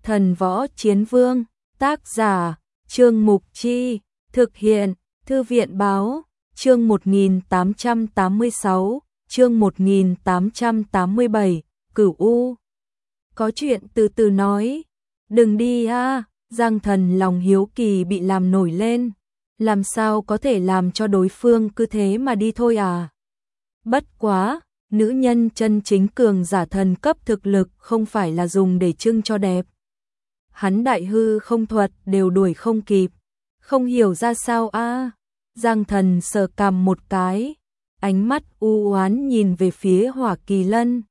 Thần Võ Chiến Vương, tác giả, Trương Mục Chi, thực hiện, Thư viện Báo, chương 1886, chương 1887, Cửu U. Có chuyện từ từ nói, đừng đi a. Giang Thần lòng hiếu kỳ bị làm nổi lên, làm sao có thể làm cho đối phương cứ thế mà đi thôi à? Bất quá, nữ nhân chân chính cường giả thần cấp thực lực không phải là dùng để trưng cho đẹp. Hắn đại hư không thuật đều đuổi không kịp, không hiểu ra sao a. Giang Thần sờ cằm một cái, ánh mắt u oán nhìn về phía Hỏa Kỳ Lân.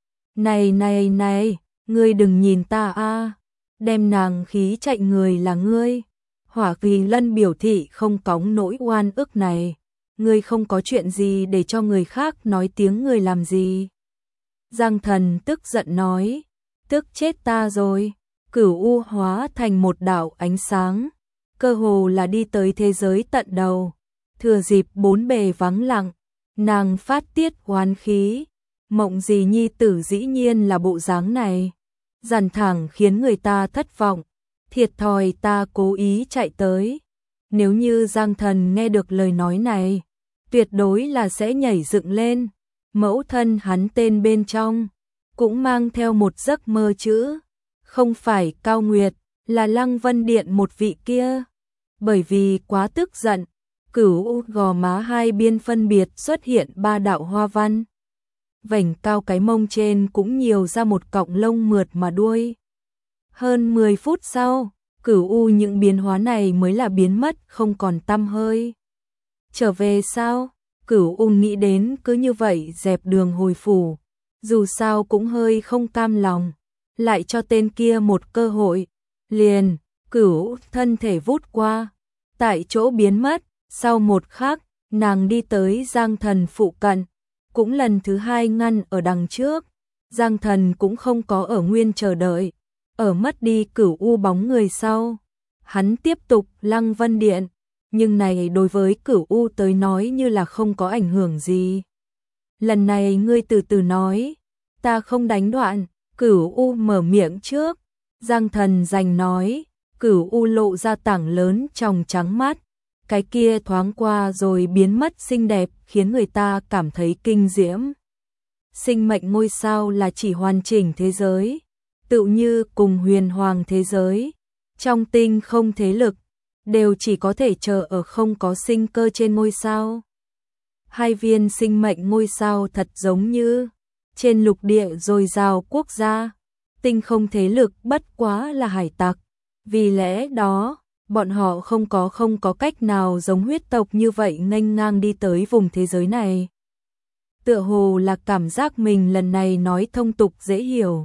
Này, ngươi đừng nhìn ta a, đem nàng khí chạy người là ngươi. Hỏa Kỳ Lân biểu thị không cõng nỗi oan ức này. Ngươi không có chuyện gì để cho người khác nói tiếng ngươi làm gì? Giang Thần tức giận nói, tức chết ta rồi. Cửu U hóa thành một đạo ánh sáng, cơ hồ là đi tới thế giới tận đầu. Thừa dịp bốn bề vắng lặng, nàng phát tiết oán khí. Mộng gì nhi tử dĩ nhiên là bộ dáng này, dằn thẳng khiến người ta thất vọng. Thiệt thòi ta cố ý chạy tới. Nếu như Giang Thần nghe được lời nói này, tuyệt đối là sẽ nhảy dựng lên. Mẫu thân hắn tên bên trong cũng mang theo một giấc mơ chữ, không phải Cao Nguyệt, là Lăng Vân Điện một vị kia. Bởi vì quá tức giận, Cửu gò má hai biên phân biệt xuất hiện ba đạo hoa văn. Vành cao cái mông trên cũng nhiều ra một cọng lông mượt mà đuôi. Hơn 10 phút sau, Cửu những biến hóa này mới là biến mất không còn tăm hơi. Trở về sao? Cửu nghĩ đến cứ như vậy dẹp đường hồi phủ, dù sao cũng hơi không cam lòng, lại cho tên kia một cơ hội. Liền, Cửu thân thể vút qua, tại chỗ biến mất. Sau một khắc, nàng đi tới Giang Thần phụ cận, cũng lần thứ hai ngăn ở đằng trước. Giang Thần cũng không có ở nguyên chờ đợi, ở mất đi Cửu bóng người sau, hắn tiếp tục Lăng Vân Điện. Nhưng này đối với Cửu tới nói như là không có ảnh hưởng gì. Lần này ngươi từ từ nói, ta không đánh đoạn. Cửu mở miệng trước. Giang Thần giành nói. Cửu lộ ra tảng lớn tròng trắng mắt, cái kia thoáng qua rồi biến mất xinh đẹp, khiến người ta cảm thấy kinh diễm. Sinh mệnh ngôi sao là chỉ hoàn chỉnh thế giới, tựu như cùng huyền hoàng thế giới, trong tinh không thế lực đều chỉ có thể chờ ở không có sinh cơ trên ngôi sao. Hai viên sinh mệnh ngôi sao thật giống như trên lục địa dồi dào quốc gia, tinh không thế lực bất quá là hải tặc. Vì lẽ đó, bọn họ không có cách nào giống huyết tộc như vậy nghênh ngang đi tới vùng thế giới này. Tựa hồ là cảm giác mình lần này nói thông tục dễ hiểu.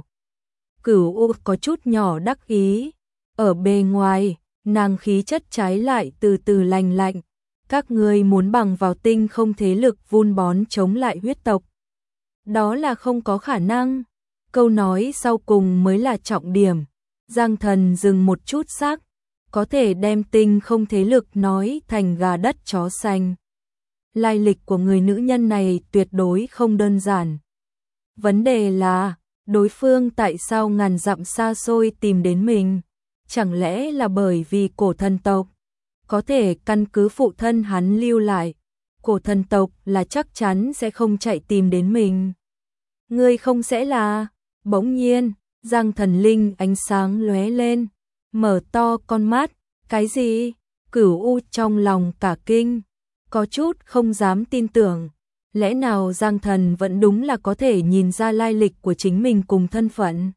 Cửu có chút nhỏ đắc ý, ở bề ngoài, nàng khí chất trái lại từ từ lành lạnh. Các ngươi muốn bằng vào tinh không thế lực vun bón chống lại huyết tộc, đó là không có khả năng. Câu nói sau cùng mới là trọng điểm. Giang Thần dừng một chút sắc, có thể đem tinh không thế lực nói thành gà đất chó xanh. Lai lịch của người nữ nhân này tuyệt đối không đơn giản. Vấn đề là, đối phương tại sao ngàn dặm xa xôi tìm đến mình? Chẳng lẽ là bởi vì cổ thần tộc? Có thể căn cứ phụ thân hắn lưu lại, cổ thần tộc là chắc chắn sẽ không chạy tìm đến mình. Ngươi không sẽ là... Bỗng nhiên, Giang Thần linh ánh sáng lóe lên, mở to con mắt. Cái gì? Cửu trong lòng cả kinh, có chút không dám tin tưởng. Lẽ nào Giang Thần vẫn đúng là có thể nhìn ra lai lịch của chính mình cùng thân phận?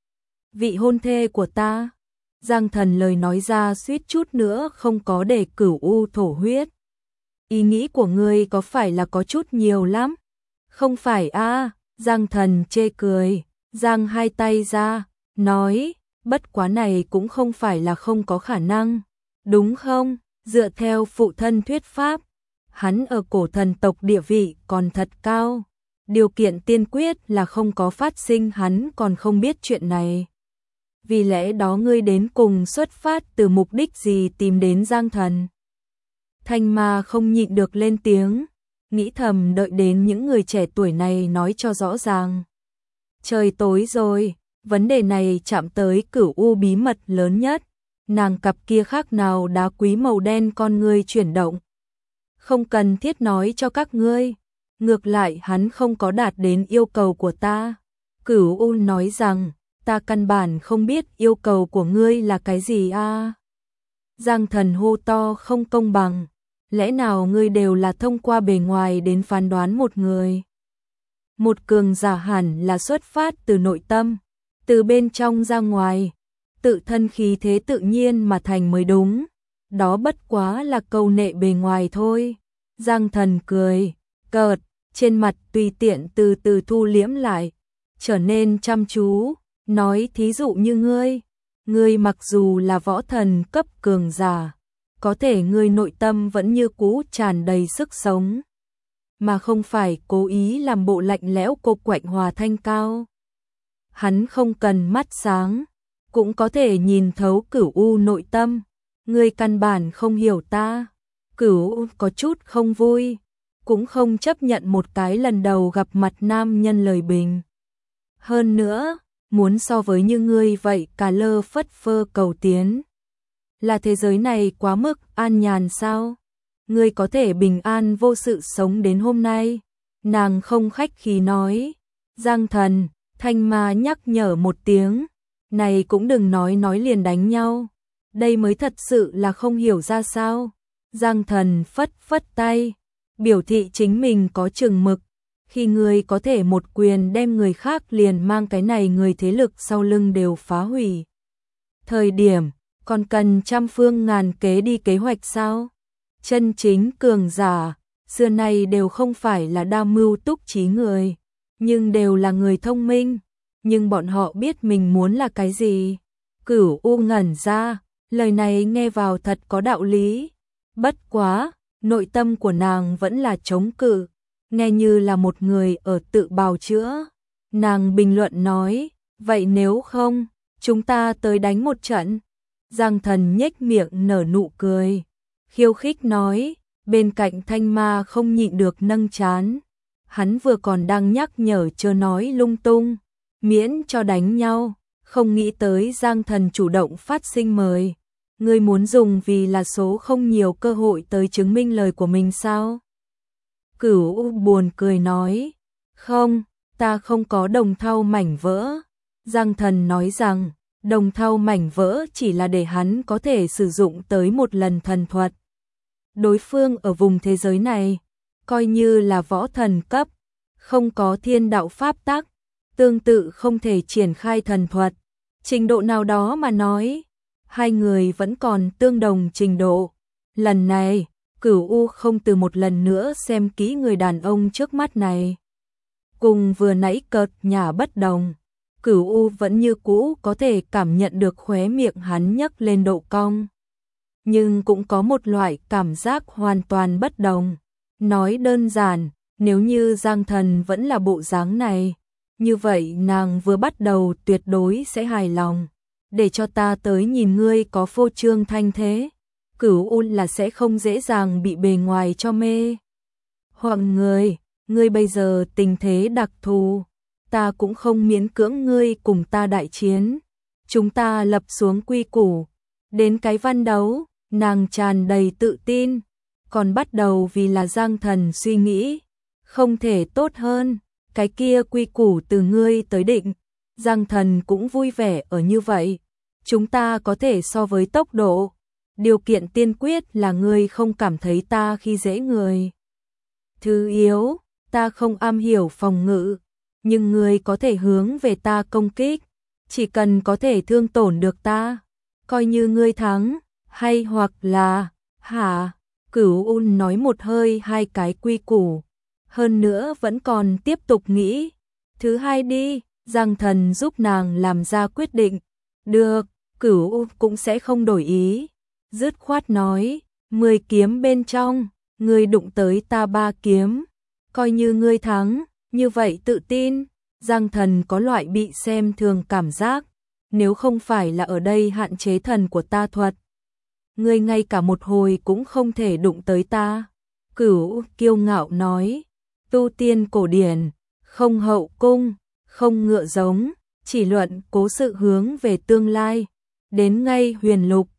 Vị hôn thê của ta. Giang Thần lời nói ra suýt chút nữa không có để Cửu thổ huyết. Ý nghĩ của ngươi có phải là có chút nhiều lắm? Không phải a. Giang Thần chê cười, giang hai tay ra, nói, bất quá này cũng không phải là không có khả năng, đúng không? Dựa theo phụ thân thuyết pháp, hắn ở cổ thần tộc địa vị còn thật cao. Điều kiện tiên quyết là không có phát sinh hắn còn không biết chuyện này. Vì lẽ đó ngươi đến cùng xuất phát từ mục đích gì tìm đến Giang Thần? Thanh Ma không nhịn được lên tiếng, nghĩ thầm đợi đến những người trẻ tuổi này nói cho rõ ràng. Trời tối rồi, Vấn đề này chạm tới Cửu U bí mật lớn nhất, nàng cặp kia khác nào đá quý màu đen con ngươi chuyển động. Không cần thiết nói cho các ngươi, ngược lại hắn không có đạt đến yêu cầu của ta. Cửu U nói rằng, ta căn bản không biết yêu cầu của ngươi là cái gì a. Giang Thần hô to không công bằng, lẽ nào ngươi đều là thông qua bề ngoài đến phán đoán một người? Một cường giả hẳn là xuất phát từ nội tâm, từ bên trong ra ngoài, tự thân khí thế tự nhiên mà thành mới đúng. Đó bất quá là câu nệ bề ngoài thôi. Giang Thần cười, cợt, trên mặt tùy tiện từ từ thu liễm lại, trở nên chăm chú, nói thí dụ như ngươi mặc dù là võ thần cấp cường giả, có thể ngươi nội tâm vẫn như cũ tràn đầy sức sống, mà không phải cố ý làm bộ lạnh lẽo cô quạnh hòa thanh cao. Hắn không cần mắt sáng, cũng có thể nhìn thấu Cửu U nội tâm, ngươi căn bản không hiểu ta. Cửu U có chút không vui, cũng không chấp nhận một cái lần đầu gặp mặt nam nhân lời bình. Hơn nữa, muốn so với như ngươi vậy cả lơ phất phơ cầu tiến. Là thế giới này quá mức an nhàn sao? Ngươi có thể bình an vô sự sống đến hôm nay. Nàng không khách khí nói. Giang Thần, Thanh Ma nhắc nhở một tiếng. Này cũng đừng nói liền đánh nhau. Đây mới thật sự là không hiểu ra sao. Giang Thần phất phất tay, biểu thị chính mình có chừng mực. Khi người có thể một quyền đem người khác liền mang cái này người thế lực sau lưng đều phá hủy. Thời điểm, còn cần trăm phương ngàn kế đi kế hoạch sao? Chân chính cường giả, xưa nay đều không phải là đa mưu túc trí người, nhưng đều là người thông minh, nhưng bọn họ biết mình muốn là cái gì. Cửu U ngẩn ra, lời này nghe vào thật có đạo lý. Bất quá, nội tâm của nàng vẫn là chống cự, nghe như là một người ở tự bào chữa. Nàng bình luận nói, vậy nếu không, chúng ta tới đánh một trận. Giang Thần nhếch miệng nở nụ cười, khiêu khích nói, bên cạnh Thanh Ma không nhịn được nâng trán. Hắn vừa còn đang nhắc nhở chớ nói lung tung, miễn cho đánh nhau, không nghĩ tới Giang Thần chủ động phát sinh mời. Ngươi muốn dùng vì là số không nhiều cơ hội tới chứng minh lời của mình sao? Cửu U buồn cười nói, không, ta không có đồng thau mảnh vỡ. Giang Thần nói rằng, đồng thau mảnh vỡ chỉ là để hắn có thể sử dụng tới một lần thần thuật. Đối phương ở vùng thế giới này, coi như là võ thần cấp, không có thiên đạo pháp tắc, tương tự không thể triển khai thần thuật. Trình độ nào đó mà nói, hai người vẫn còn tương đồng trình độ. Lần này, Cửu U không từ một lần nữa xem kỹ người đàn ông trước mắt này. Cùng vừa nãy cợt nhả bất đồng, Cửu U vẫn như cũ có thể cảm nhận được khóe miệng hắn nhấc lên độ cong. Nhưng cũng có một loại cảm giác hoàn toàn bất đồng. Nói đơn giản, nếu như Giang Thần vẫn là bộ dáng này, như vậy nàng vừa bắt đầu tuyệt đối sẽ hài lòng. Để cho ta tới nhìn ngươi có phô trương thanh thế. Cửu U là sẽ không dễ dàng bị bề ngoài cho mê. Hoặc ngươi bây giờ tình thế đặc thù, ta cũng không miễn cưỡng ngươi cùng ta đại chiến. Chúng ta lập xuống quy củ, đến cái văn đấu, nàng tràn đầy tự tin, còn bắt đầu vì là Giang Thần suy nghĩ, không thể tốt hơn, cái kia quy củ từ ngươi tới định. Giang Thần cũng vui vẻ ở như vậy, chúng ta có thể so với tốc độ. Điều kiện tiên quyết là ngươi không cảm thấy ta khi dễ người. Thứ yếu, ta không am hiểu phòng ngự, nhưng ngươi có thể hướng về ta công kích, chỉ cần có thể thương tổn được ta, coi như ngươi thắng, hay hoặc là, hả? Cửu U nói một hơi hai cái quy củ, hơn nữa vẫn còn tiếp tục nghĩ. Thứ hai đi, Giang Thần giúp nàng làm ra quyết định. Được, Cửu U cũng sẽ không đổi ý. Dứt khoát nói, 10 kiếm bên trong, ngươi đụng tới ta 3 kiếm, coi như ngươi thắng, như vậy tự tin. Giang Thần có loại bị xem thường cảm giác, nếu không phải là ở đây hạn chế thần của ta thuật, ngươi ngay cả một hồi cũng không thể đụng tới ta. Cửu kiêu ngạo nói, tu tiên cổ điển, không hậu cung, không ngựa giống, chỉ luận cố sự hướng về tương lai. Đến ngay huyền lục,